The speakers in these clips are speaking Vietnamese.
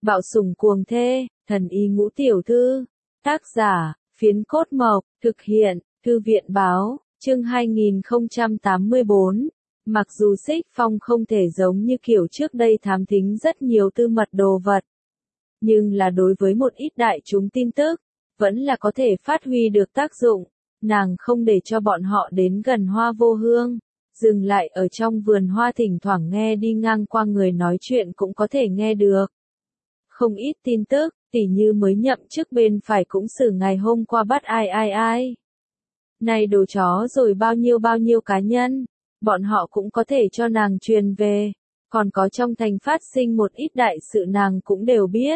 Bạo sủng cuồng thê, thần y ngũ tiểu thư. Tác giả, Phiến Cốt Mộc, thực hiện, Thư viện Báo, chương 2084. Mặc dù Xích Phong không thể giống như kiểu trước đây thám thính rất nhiều tư mật đồ vật, nhưng là đối với một ít đại chúng tin tức, vẫn là có thể phát huy được tác dụng. Nàng không để cho bọn họ đến gần Hoa Vô Hương, dừng lại ở trong vườn hoa thỉnh thoảng nghe đi ngang qua người nói chuyện cũng có thể nghe được. Không ít tin tức, tỉ như mới nhậm chức bên phải cũng xử ngày hôm qua bắt ai. Này đồ chó rồi bao nhiêu cá nhân, bọn họ cũng có thể cho nàng truyền về, còn có trong thành phát sinh một ít đại sự nàng cũng đều biết.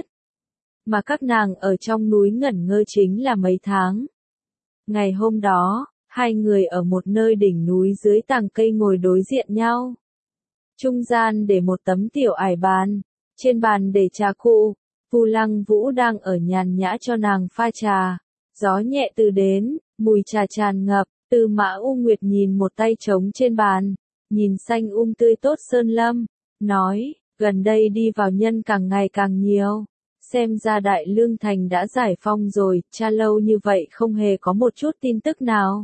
Mà các nàng ở trong núi ngẩn ngơ chính là mấy tháng. Ngày hôm đó, hai người ở một nơi đỉnh núi dưới tàng cây ngồi đối diện nhau. Trung gian để một tấm tiểu ải bàn, trên bàn để trà cụ, Vu Lăng Vũ đang ở nhàn nhã cho nàng pha trà. Gió nhẹ từ đến, mùi trà tràn ngập, Tư Mã U Nguyệt nhìn một tay trống trên bàn, nhìn xanh tươi tốt sơn lâm, nói, gần đây đi vào nhân càng ngày càng nhiều. Xem ra Đại Lương Thành đã giải phong rồi, cha lâu như vậy không hề có một chút tin tức nào.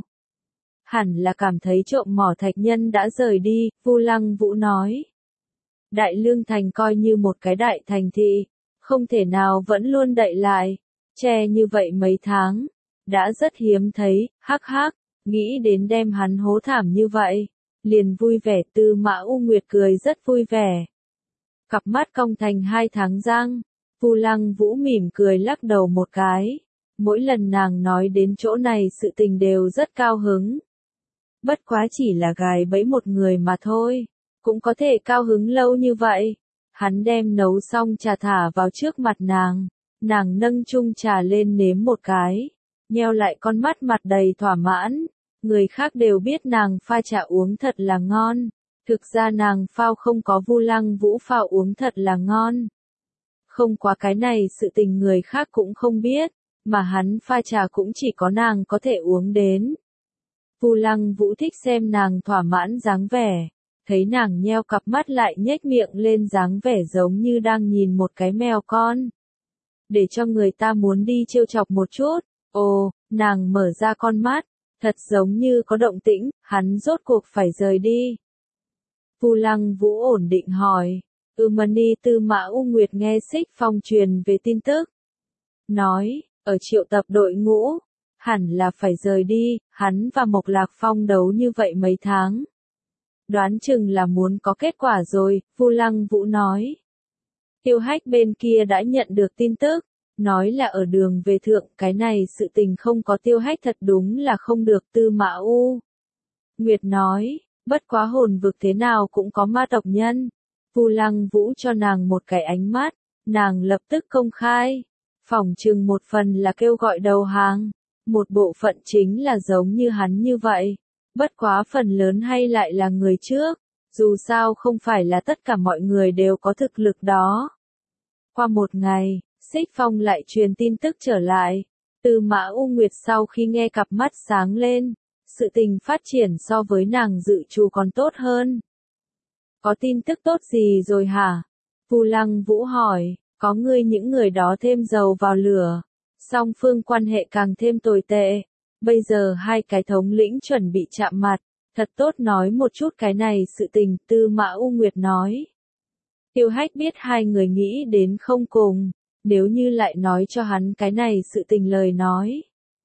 Hẳn là cảm thấy trộm mỏ thạch nhân đã rời đi, Vu Lăng Vũ nói. Đại Lương Thành coi như một cái đại thành thị, không thể nào vẫn luôn đậy lại, che như vậy mấy tháng, đã rất hiếm thấy, hắc, nghĩ đến đem hắn hố thảm như vậy, liền vui vẻ. Tư Mã U Nguyệt cười rất vui vẻ. Cặp mắt cong thành hai tháng răng. Vu Lăng Vũ mỉm cười lắc đầu một cái. Mỗi lần nàng nói đến chỗ này sự tình đều rất cao hứng. Bất quá chỉ là gài bẫy một người mà thôi, cũng có thể cao hứng lâu như vậy. Hắn đem nấu xong trà thả vào trước mặt nàng nâng chung trà lên nếm một cái, nheo lại con mắt mặt đầy thỏa mãn. Người khác đều biết nàng pha trà uống thật là ngon, thực ra nàng phao không có Vu Lăng Vũ phao uống thật là ngon. Không quá cái này sự tình người khác cũng không biết, mà hắn pha trà cũng chỉ có nàng có thể uống đến. Vu Lăng Vũ thích xem nàng thỏa mãn dáng vẻ, thấy nàng nheo cặp mắt lại nhếch miệng lên dáng vẻ giống như đang nhìn một cái mèo con. Để cho người ta muốn đi trêu chọc một chút, ồ, nàng mở ra con mắt, thật giống như có động tĩnh, hắn rốt cuộc phải rời đi. Vu Lăng Vũ ổn định hỏi. Mani. Tư Mã U Nguyệt nghe Xích Phong truyền về tin tức, nói, ở triệu tập đội ngũ, hẳn là phải rời đi, hắn và Mộc Lạc Phong đấu như vậy mấy tháng. Đoán chừng là muốn có kết quả rồi, Vu Lăng Vũ nói. Tiêu Hách bên kia đã nhận được tin tức, nói là ở đường về thượng, cái này sự tình không có Tiêu Hách thật đúng là không được. Tư Mã U Nguyệt nói, bất quá hồn vực thế nào cũng có ma tộc nhân. Vu Lăng Vũ cho nàng một cái ánh mắt, nàng lập tức công khai. Phỏng chừng một phần là kêu gọi đầu hàng, một bộ phận chính là giống như hắn như vậy. Bất quá phần lớn hay lại là người trước, dù sao không phải là tất cả mọi người đều có thực lực đó. Qua một ngày, Xích Phong lại truyền tin tức trở lại. Tư Mã U Nguyệt sau khi nghe cặp mắt sáng lên, sự tình phát triển so với nàng dự trù còn tốt hơn. Có tin tức tốt gì rồi hả? Vu Lăng Vũ hỏi, có những người đó thêm dầu vào lửa, song phương quan hệ càng thêm tồi tệ. Bây giờ hai cái thống lĩnh chuẩn bị chạm mặt, thật tốt nói một chút cái này sự tình. Tư Mã U Nguyệt nói. Tiêu Hách biết hai người nghĩ đến không cùng, nếu như lại nói cho hắn cái này sự tình lời nói,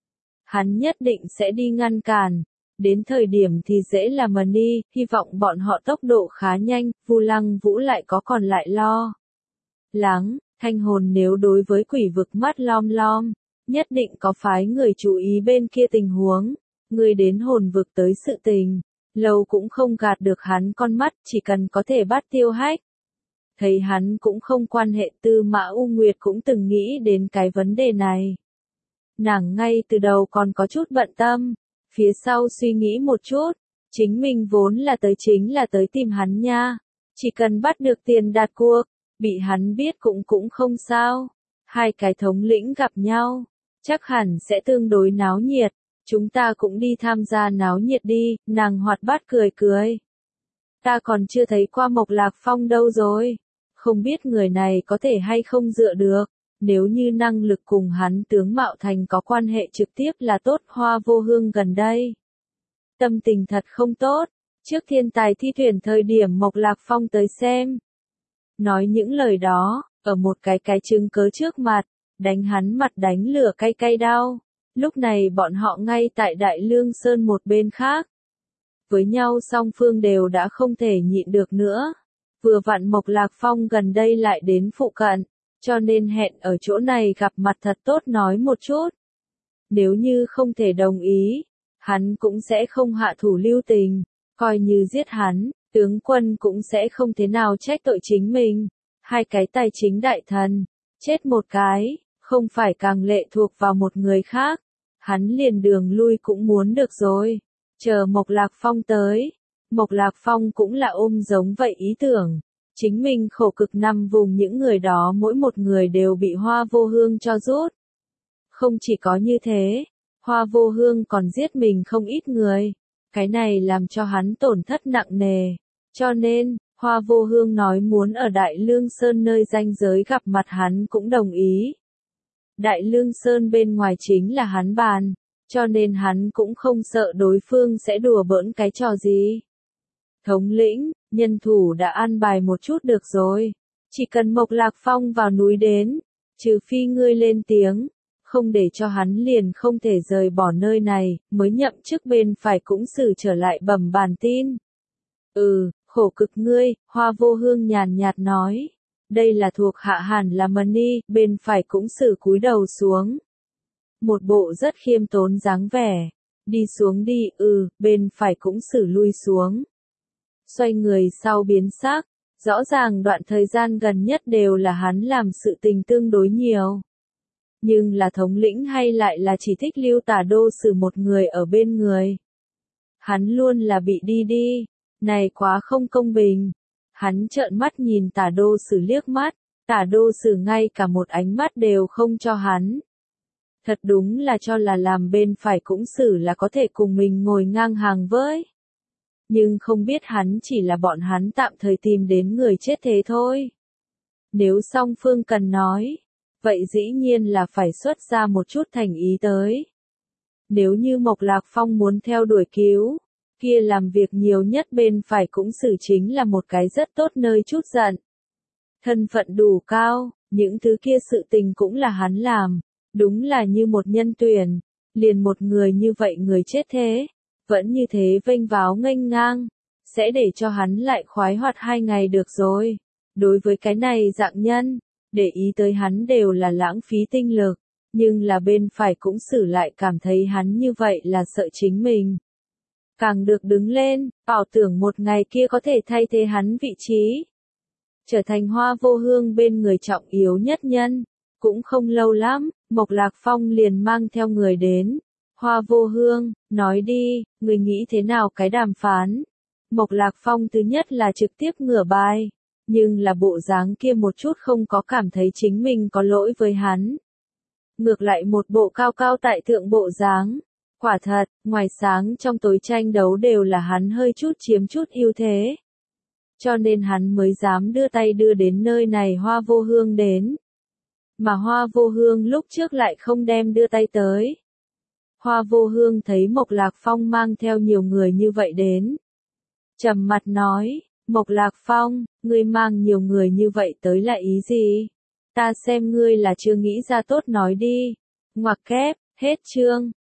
hắn nhất định sẽ đi ngăn cản. Đến thời điểm thì dễ làm Mani, hy vọng bọn họ tốc độ khá nhanh. Vu Lăng Vũ lại có còn lại lo lắng, Thanh Hồn nếu đối với quỷ vực mắt lom, nhất định có phái người chú ý bên kia tình huống. Người đến hồn vực tới sự tình, lâu cũng không gạt được hắn con mắt, chỉ cần có thể bắt Tiêu Hách. Thấy hắn cũng không quan hệ. Tư Mã U Nguyệt cũng từng nghĩ đến cái vấn đề này. Nàng ngay từ đầu còn có chút bận tâm, phía sau suy nghĩ một chút, chính mình vốn là chính là tới tìm hắn nha, chỉ cần bắt được tiền đặt cuộc, bị hắn biết cũng không sao. Hai cái thống lĩnh gặp nhau, chắc hẳn sẽ tương đối náo nhiệt, chúng ta cũng đi tham gia náo nhiệt đi. Nàng hoạt bát cười. Ta còn chưa thấy qua Mộc Lạc Phong đâu rồi. Không biết người này có thể hay không dựa được, nếu như năng lực cùng hắn tướng mạo thành có quan hệ trực tiếp là tốt. Hoa Vô Hương gần đây tâm tình thật không tốt, trước thiên tài thi tuyển thời điểm Mộc Lạc Phong tới xem. Nói những lời đó, ở một cái chứng cớ trước mặt, đánh hắn mặt đánh lửa cay cay đau. Lúc này bọn họ ngay tại Đại Lương Sơn một bên khác. Với nhau song phương đều đã không thể nhịn được nữa. Vừa vặn Mộc Lạc Phong gần đây lại đến phụ cận, cho nên hẹn ở chỗ này gặp mặt thật tốt nói một chút. Nếu như không thể đồng ý, hắn cũng sẽ không hạ thủ lưu tình, coi như giết hắn, tướng quân cũng sẽ không thế nào trách tội chính mình. Hai cái tài chính đại thần, chết một cái, không phải càng lệ thuộc vào một người khác, hắn liền đường lui cũng muốn được rồi. Chờ Mộc Lạc Phong tới, Mộc Lạc Phong cũng là ôm giống vậy ý tưởng, chính mình khổ cực nằm vùng những người đó mỗi một người đều bị Hoa Vô Hương cho rút. Không chỉ có như thế, Hoa Vô Hương còn giết mình không ít người, cái này làm cho hắn tổn thất nặng nề, cho nên, Hoa Vô Hương nói muốn ở Đại Lương Sơn nơi ranh giới gặp mặt hắn cũng đồng ý. Đại Lương Sơn bên ngoài chính là hắn bàn, cho nên hắn cũng không sợ đối phương sẽ đùa bỡn cái trò gì. Thống lĩnh, nhân thủ đã an bài một chút được rồi, chỉ cần Mộc Lạc Phong vào núi đến, trừ phi ngươi lên tiếng, không để cho hắn liền không thể rời bỏ nơi này, mới nhậm chức bên phải cũng xử trở lại bẩm bản tin. Khổ cực ngươi, Hoa Vô Hương nhàn nhạt nói. Đây là thuộc hạ hẳn là Mani, bên phải cũng xử cúi đầu xuống. Một bộ rất khiêm tốn dáng vẻ. Đi xuống đi, bên phải cũng xử lui xuống. Xoay người sau biến sắc, rõ ràng đoạn thời gian gần nhất đều là hắn làm sự tình tương đối nhiều. Nhưng là thống lĩnh hay lại là chỉ thích Lưu Tả Đô xử một người ở bên người. Hắn luôn là bị đi. Này quá không công bình. Hắn trợn mắt nhìn Tả Đô Sử liếc mắt, Tả Đô Sử ngay cả một ánh mắt đều không cho hắn. Thật đúng là cho là làm bên phải cũng xử là có thể cùng mình ngồi ngang hàng với. Nhưng không biết hắn chỉ là bọn hắn tạm thời tìm đến người chết thế thôi. Nếu song phương cần nói, vậy dĩ nhiên là phải xuất ra một chút thành ý tới. Nếu như Mộc Lạc Phong muốn theo đuổi cứu, kia làm việc nhiều nhất bên phải cũng xử chính là một cái rất tốt nơi chút giận. Thân phận đủ cao, những thứ kia sự tình cũng là hắn làm, đúng là như một nhân tuyển, liền một người như vậy người chết thế, vẫn như thế vênh váo nghênh ngang, sẽ để cho hắn lại khoái hoạt 2 ngày được rồi. Đối với cái này dạng nhân, để ý tới hắn đều là lãng phí tinh lực, nhưng là bên phải cũng xử lại cảm thấy hắn như vậy là sợ chính mình. Càng được đứng lên, ảo tưởng một ngày kia có thể thay thế hắn vị trí. Trở thành Hoa Vô Hương bên người trọng yếu nhất nhân. Cũng không lâu lắm, Mộc Lạc Phong liền mang theo người đến. Hoa Vô Hương, nói đi, người nghĩ thế nào cái đàm phán? Mộc Lạc Phong thứ nhất là trực tiếp ngửa bài, nhưng là bộ dáng kia một chút không có cảm thấy chính mình có lỗi với hắn. Ngược lại một bộ cao cao tại thượng bộ dáng. Quả thật, ngoài sáng trong tối tranh đấu đều là hắn hơi chút chiếm chút ưu thế. Cho nên hắn mới dám đưa tay đưa đến nơi này Hoa Vô Hương đến. Mà Hoa Vô Hương lúc trước lại không đem đưa tay tới. Hoa Vô Hương thấy Mộc Lạc Phong mang theo nhiều người như vậy đến. Trầm mặt nói, Mộc Lạc Phong, ngươi mang nhiều người như vậy tới là ý gì? Ta xem ngươi là chưa nghĩ ra tốt nói đi. Ngoặc kép, hết chương.